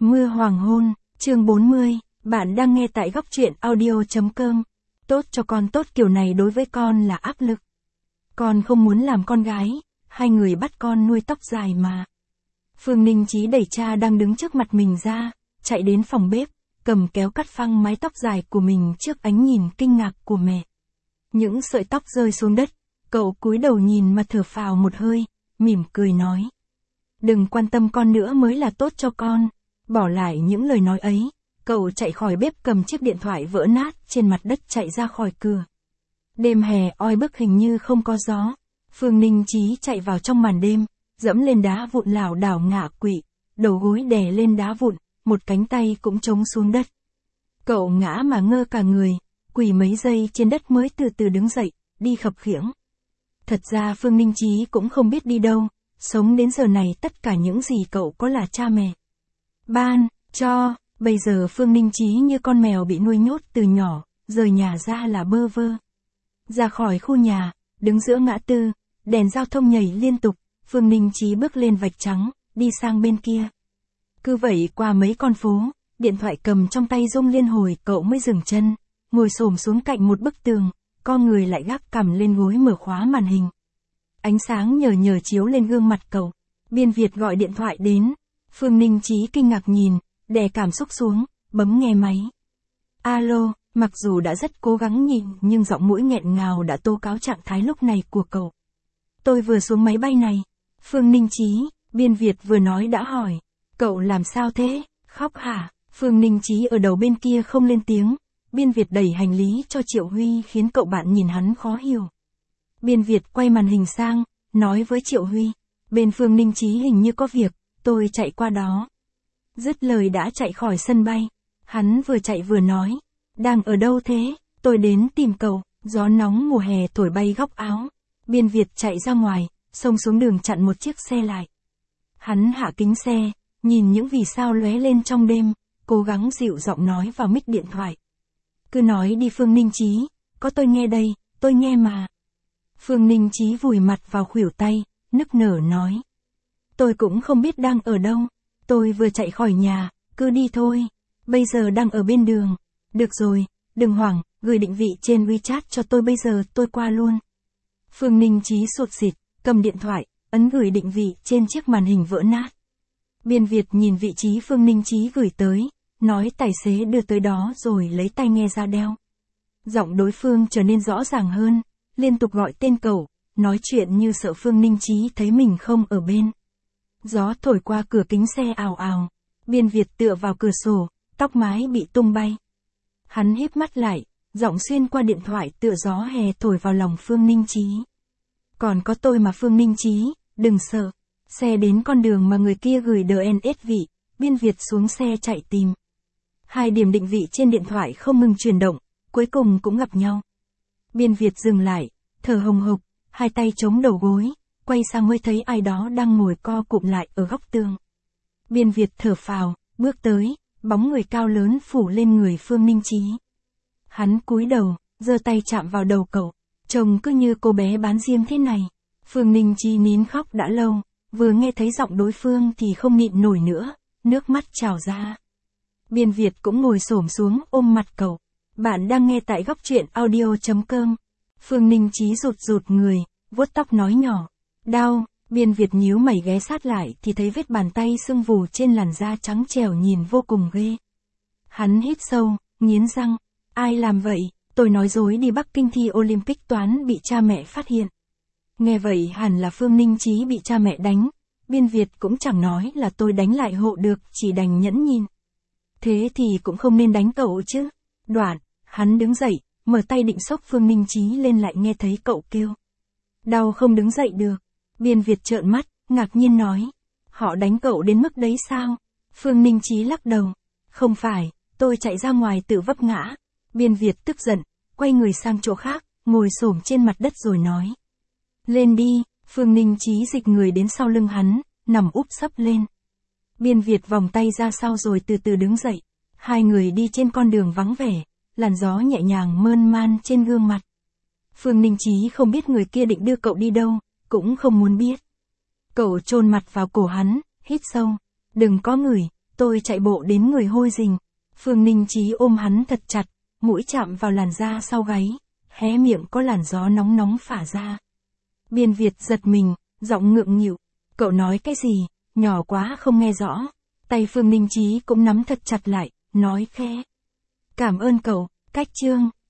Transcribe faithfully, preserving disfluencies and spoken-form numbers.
Mưa hoàng hôn, chương bốn mươi, bạn đang nghe tại góc truyện audio chấm com. Tốt cho con tốt kiểu này đối với con là áp lực. Con không muốn làm con gái, hai người bắt con nuôi tóc dài mà. Phương Ninh Chí đẩy cha đang đứng trước mặt mình ra, chạy đến phòng bếp, cầm kéo cắt phăng mái tóc dài của mình trước ánh nhìn kinh ngạc của mẹ. Những sợi tóc rơi xuống đất, cậu cúi đầu nhìn mà thở phào một hơi, mỉm cười nói. Đừng quan tâm con nữa mới là tốt cho con. Bỏ lại những lời nói ấy, cậu chạy khỏi bếp cầm chiếc điện thoại vỡ nát trên mặt đất chạy ra khỏi cửa. Đêm hè oi bức hình như không có gió. Phương Ninh Chí chạy vào trong màn đêm, dẫm lên đá vụn lảo đảo ngã quỵ, đầu gối đè lên đá vụn, một cánh tay cũng trống xuống đất. Cậu ngã mà ngơ cả người, quỳ mấy giây trên đất mới từ từ đứng dậy, đi khập khiễng. Thật ra Phương Ninh Chí cũng không biết đi đâu, sống đến giờ này tất cả những gì cậu có là cha mẹ ban cho. Bây giờ Phương Ninh Chí như con mèo bị nuôi nhốt từ nhỏ, rời nhà ra là bơ vơ. Ra khỏi khu nhà, đứng giữa ngã tư, đèn giao thông nhảy liên tục, Phương Ninh Chí bước lên vạch trắng, đi sang bên kia. Cứ vậy qua mấy con phố, điện thoại cầm trong tay rung liên hồi cậu mới dừng chân, ngồi xổm xuống cạnh một bức tường, con người lại gác cằm lên gối mở khóa màn hình. Ánh sáng nhờ nhờ chiếu lên gương mặt cậu. Biên Việt gọi điện thoại đến. Phương Ninh Chí kinh ngạc nhìn, đè cảm xúc xuống, bấm nghe máy. Alo, mặc dù đã rất cố gắng nhịn nhưng giọng mũi nghẹn ngào đã tố cáo trạng thái lúc này của cậu. Tôi vừa xuống máy bay này. Phương Ninh Chí, Biên Việt vừa nói đã hỏi. Cậu làm sao thế, khóc hả? Phương Ninh Chí ở đầu bên kia không lên tiếng. Biên Việt đẩy hành lý cho Triệu Huy khiến cậu bạn nhìn hắn khó hiểu. Biên Việt quay màn hình sang, nói với Triệu Huy. Bên Phương Ninh Chí hình như có việc, tôi chạy qua đó. Dứt lời đã chạy khỏi sân bay. Hắn vừa chạy vừa nói. Đang ở đâu thế? Tôi đến tìm cậu. Gió nóng mùa hè thổi bay góc áo. Biên Việt chạy ra ngoài, xông xuống đường chặn một chiếc xe lại. Hắn hạ kính xe, nhìn những vì sao lóe lên trong đêm, cố gắng dịu giọng nói vào mic điện thoại. Cứ nói đi Phương Ninh Chí, có tôi nghe đây, tôi nghe mà. Phương Ninh Chí vùi mặt vào khuỷu tay, nức nở nói. Tôi cũng không biết đang ở đâu, tôi vừa chạy khỏi nhà, cứ đi thôi, bây giờ đang ở bên đường. Được rồi, đừng hoảng, gửi định vị trên WeChat cho tôi bây giờ tôi qua luôn. Phương Ninh Chí sụt sịt, cầm điện thoại, ấn gửi định vị trên chiếc màn hình vỡ nát. Biên Việt nhìn vị trí Phương Ninh Chí gửi tới, nói tài xế đưa tới đó rồi lấy tai nghe ra đeo. Giọng đối phương trở nên rõ ràng hơn, liên tục gọi tên cậu, nói chuyện như sợ Phương Ninh Chí thấy mình không ở bên. Gió thổi qua cửa kính xe ào ào, Biên Việt tựa vào cửa sổ, tóc mái bị tung bay. Hắn híp mắt lại, giọng xuyên qua điện thoại tựa gió hè thổi vào lòng Phương Ninh Chí. Còn có tôi mà Phương Ninh Chí, đừng sợ. Xe đến con đường mà người kia gửi đê en ét vị, Biên Việt xuống xe chạy tìm. Hai điểm định vị trên điện thoại không ngừng chuyển động, cuối cùng cũng gặp nhau. Biên Việt dừng lại, thở hồng hộc, hai tay chống đầu gối, quay sang mới thấy ai đó đang ngồi co cụm lại ở góc tường. Biên Việt thở phào, bước tới, bóng người cao lớn phủ lên người Phương Ninh Chí. Hắn cúi đầu, giơ tay chạm vào đầu cậu, trông cứ như cô bé bán diêm thế này. Phương Ninh Chí nín khóc đã lâu, vừa nghe thấy giọng đối phương thì không nhịn nổi nữa, nước mắt trào ra. Biên Việt cũng ngồi xổm xuống ôm mặt cậu. Bạn đang nghe tại góc truyện audio chấm com. Phương Ninh Chí rụt rụt người, vuốt tóc nói nhỏ. Đau. Biên Việt nhíu mày ghé sát lại thì thấy vết bàn tay sưng vù trên làn da trắng trẻo nhìn vô cùng ghê. Hắn hít sâu, nghiến răng. Ai làm vậy? Tôi nói dối đi Bắc Kinh thi Olympic toán bị cha mẹ phát hiện. Nghe vậy hẳn là Phương Ninh Chí bị cha mẹ đánh. Biên Việt cũng chẳng nói là tôi đánh lại hộ được, chỉ đành nhẫn nhìn. Thế thì cũng không nên đánh cậu chứ. Đoạn, hắn đứng dậy, mở tay định xốc Phương Ninh Chí lên lại nghe thấy cậu kêu. Đau không đứng dậy được. Biên Việt trợn mắt, ngạc nhiên nói. Họ đánh cậu đến mức đấy sao? Phương Ninh Chí lắc đầu. Không phải, tôi chạy ra ngoài tự vấp ngã. Biên Việt tức giận, quay người sang chỗ khác, ngồi xổm trên mặt đất rồi nói. Lên đi. Phương Ninh Chí dịch người đến sau lưng hắn, nằm úp sấp lên. Biên Việt vòng tay ra sau rồi từ từ đứng dậy. Hai người đi trên con đường vắng vẻ, làn gió nhẹ nhàng mơn man trên gương mặt. Phương Ninh Chí không biết người kia định đưa cậu đi đâu, cũng không muốn biết. Cậu chôn mặt vào cổ hắn, hít sâu. Đừng có ngửi, Tôi chạy bộ đến người hôi rình. Phương Ninh Chí ôm hắn thật chặt, mũi chạm vào làn da sau gáy, hé miệng có làn gió nóng nóng phả ra. Biên Việt giật mình, giọng ngượng nghịu. Cậu nói cái gì, nhỏ quá không nghe rõ. Tay Phương Ninh Chí cũng nắm thật chặt lại, nói khẽ. Cảm ơn cậu, Cách Trương.